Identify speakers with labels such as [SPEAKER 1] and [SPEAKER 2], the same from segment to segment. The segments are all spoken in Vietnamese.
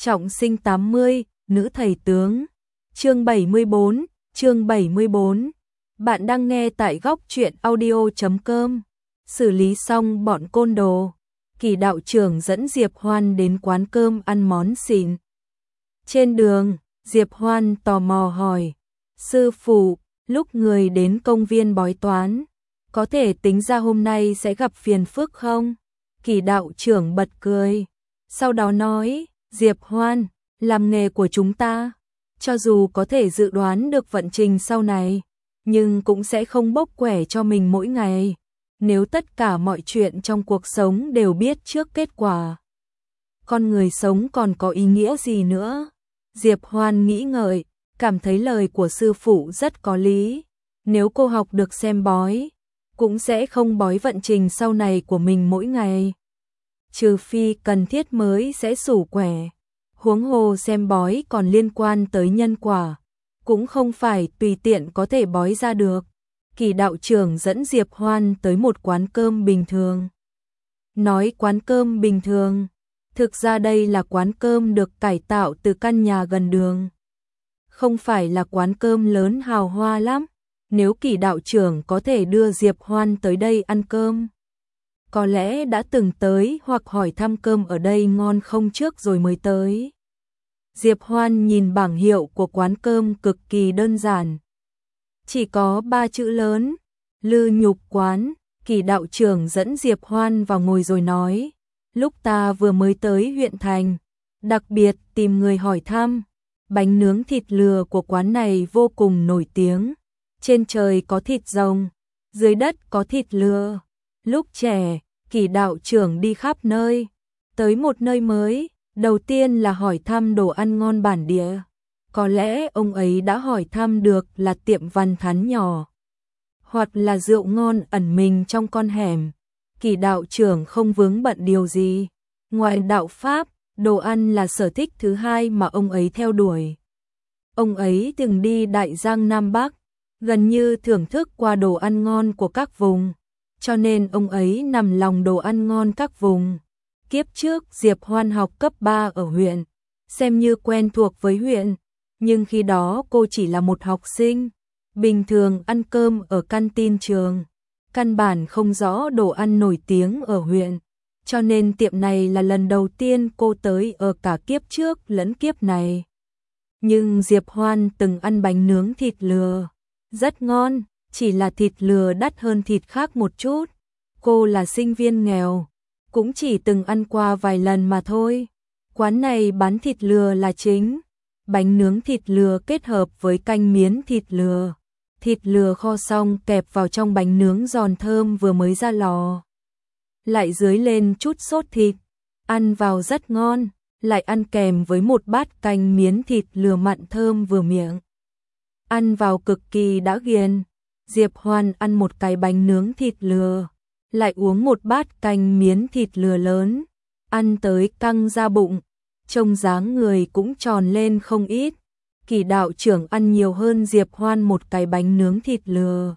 [SPEAKER 1] Trọng sinh 80, nữ thầy tướng. Chương 74, chương 74. Bạn đang nghe tại góc truyện audio.com. Xử lý xong bọn côn đồ, Kỳ đạo trưởng dẫn Diệp Hoan đến quán cơm ăn món xịn. Trên đường, Diệp Hoan tò mò hỏi: "Sư phụ, lúc người đến công viên bói toán, có thể tính ra hôm nay sẽ gặp phiền phức không?" Kỳ đạo trưởng bật cười, sau đó nói: "Diệp Hoan, làm nghề của chúng ta, cho dù có thể dự đoán được vận trình sau này, nhưng cũng sẽ không bốc quẻ cho mình mỗi ngày. Nếu tất cả mọi chuyện trong cuộc sống đều biết trước kết quả, con người sống còn có ý nghĩa gì nữa?" Diệp Hoan nghĩ ngợi, cảm thấy lời của sư phụ rất có lý. Nếu cô học được xem bói, cũng sẽ không bói vận trình sau này của mình mỗi ngày. Trừ phi cần thiết mới sẽ xủ quẻ. Huống hồ xem bói còn liên quan tới nhân quả, cũng không phải tùy tiện có thể bói ra được. Kỳ đạo trưởng dẫn Diệp Hoan tới một quán cơm bình thường. Nói quán cơm bình thường, thực ra đây là quán cơm được cải tạo từ căn nhà gần đường. Không phải là quán cơm lớn hào hoa lắm. Nếu Kỳ đạo trưởng có thể đưa Diệp Hoan tới đây ăn cơm, có lẽ đã từng tới hoặc hỏi thăm cơm ở đây ngon không trước rồi mới tới. Diệp Hoan nhìn bảng hiệu của quán cơm cực kỳ đơn giản. Chỉ có 3 chữ lớn: Lư Nhục Quán. Kỳ đạo trưởng dẫn Diệp Hoan vào ngồi rồi nói: "Lúc ta vừa mới tới huyện thành, đặc biệt tìm người hỏi thăm, bánh nướng thịt lừa của quán này vô cùng nổi tiếng. Trên trời có thịt rồng, dưới đất có thịt lừa." Lúc trẻ, Kỳ đạo trưởng đi khắp nơi, tới một nơi mới, đầu tiên là hỏi thăm đồ ăn ngon bản địa. Có lẽ ông ấy đã hỏi thăm được là tiệm văn thán nhỏ, hoặc là rượu ngon ẩn mình trong con hẻm. Kỳ đạo trưởng không vướng bận điều gì. Ngoài đạo pháp, đồ ăn là sở thích thứ hai mà ông ấy theo đuổi. Ông ấy từng đi Đại Giang Nam Bắc, gần như thưởng thức qua đồ ăn ngon của các vùng, cho nên ông ấy nằm lòng đồ ăn ngon các vùng. Kiếp trước Diệp Hoan học cấp 3 ở huyện, xem như quen thuộc với huyện, nhưng khi đó cô chỉ là một học sinh, bình thường ăn cơm ở canteen trường, căn bản không rõ đồ ăn nổi tiếng ở huyện, cho nên tiệm này là lần đầu tiên cô tới ở cả kiếp trước lẫn kiếp này. Nhưng Diệp Hoan từng ăn bánh nướng thịt lừa, rất ngon, chỉ là thịt lừa đắt hơn thịt khác một chút. Cô là sinh viên nghèo, cũng chỉ từng ăn qua vài lần mà thôi. Quán này bán thịt lừa là chính, bánh nướng thịt lừa kết hợp với canh miến thịt lừa. Thịt lừa kho xong kẹp vào trong bánh nướng giòn thơm vừa mới ra lò, lại dưới lên chút sốt thịt, ăn vào rất ngon, lại ăn kèm với một bát canh miến thịt lừa mặn thơm vừa miệng. Ăn vào cực kỳ đã ghiền. Diệp Hoan ăn một cái bánh nướng thịt lừa, lại uống một bát canh miến thịt lừa lớn, ăn tới căng ra bụng, trông dáng người cũng tròn lên không ít. Kỳ đạo trưởng ăn nhiều hơn Diệp Hoan một cái bánh nướng thịt lừa.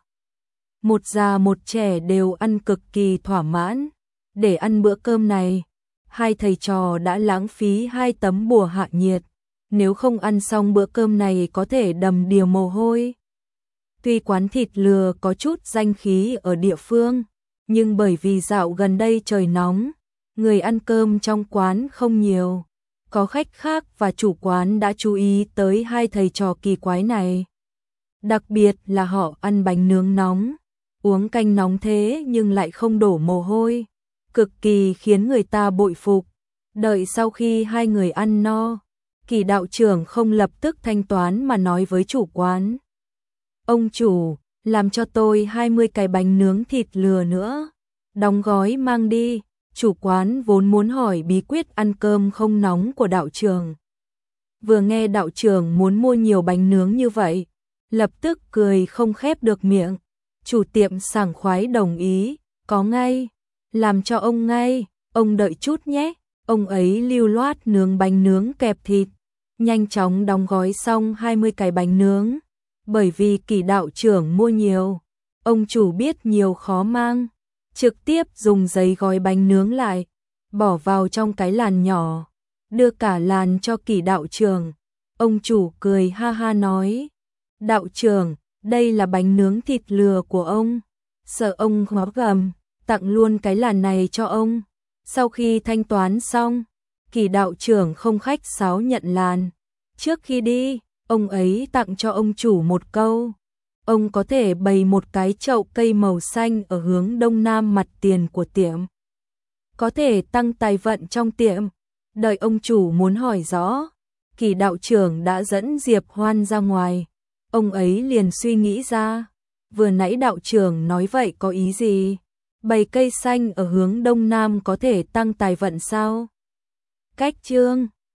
[SPEAKER 1] Một già một trẻ đều ăn cực kỳ thỏa mãn. Để ăn bữa cơm này, hai thầy trò đã lãng phí 2 tấm bùa hạ nhiệt. Nếu không ăn xong bữa cơm này có thể đầm đìa mồ hôi. Tuy quán thịt lừa có chút danh khí ở địa phương, nhưng bởi vì dạo gần đây trời nóng, người ăn cơm trong quán không nhiều. Có khách khác và chủ quán đã chú ý tới hai thầy trò kỳ quái này. Đặc biệt là họ ăn bánh nướng nóng, uống canh nóng thế nhưng lại không đổ mồ hôi, cực kỳ khiến người ta bội phục. Đợi sau khi hai người ăn no, Kỳ đạo trưởng không lập tức thanh toán mà nói với chủ quán: "Ông chủ, làm cho tôi 20 cái bánh nướng thịt lừa nữa, đóng gói mang đi." Chủ quán vốn muốn hỏi bí quyết ăn cơm không nóng của đạo trưởng. Vừa nghe đạo trưởng muốn mua nhiều bánh nướng như vậy, lập tức cười không khép được miệng. Chủ tiệm sảng khoái đồng ý: "Có ngay, làm cho ông ngay, ông đợi chút nhé." Ông ấy lưu loát nướng bánh nướng kẹp thịt, nhanh chóng đóng gói xong 20 cái bánh nướng. Bởi vì Kỳ đạo trưởng mua nhiều, ông chủ biết nhiều khó mang, trực tiếp dùng giấy gói bánh nướng lại, bỏ vào trong cái làn nhỏ, đưa cả làn cho Kỷ đạo trưởng. Ông chủ cười ha ha nói, đạo trưởng, đây là bánh nướng thịt lừa của ông. Sợ ông khó gầm, tặng luôn cái làn này cho ông. Sau khi thanh toán xong, Kỷ đạo trưởng không khách sáo nhận làn. Trước khi đi, ông ấy tặng cho ông chủ một câu. Ông có thể bày một cái chậu cây màu xanh ở hướng đông nam mặt tiền của tiệm. Có thể tăng tài vận trong tiệm. Đợi ông chủ muốn hỏi rõ, Kỷ đạo trưởng đã dẫn Diệp Hoan ra ngoài. Ông ấy liền suy nghĩ ra, vừa nãy đạo trưởng nói vậy có ý gì? Bày cây xanh ở hướng đông nam có thể tăng tài vận sao? Cách chương